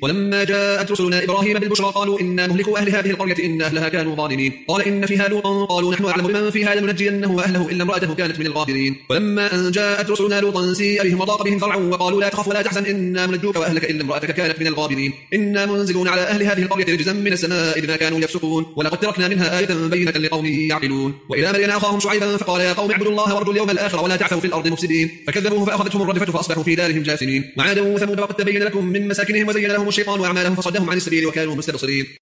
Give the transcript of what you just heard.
ولما جاءت رسلنا إبراهيم بالبشرى قالوا إنا مهلكوا أهل هذه القرية إن أهلها كانوا ظالمين قال إن فيها لوطا قالوا نحن أعلم بمن فيها لننجينه وأهله إلا امرأته كانت من الغابرين ولما أن جاءت رسلنا لوطا سيء بهم وضاق بهم ذرعا وقالوا لا تخف ولا تحزن إنا منجوك وأهلك إلا امرأتك كانت من الغابرين إنا منزلون على أهل هذه القرية رجزا من السماء بما كانوا يفسقون ولقد تركنا منها آية بينة لقوم يعقلون وإلى مدين أخاهم شعيبا فقال يا قوم اعبدوا الله وارجوا اليوم الآخر ولا تعثوا في الأرض مفسدين فكذبوه فأخذتهم الرجفة فأصبحوا في دارهم جاثمين وعادا وثمود وقد تبين لكم من مساكنهم وزين لهم الشيطان أعمالهم فصدهم عن السبيل وكانوا مستبصرين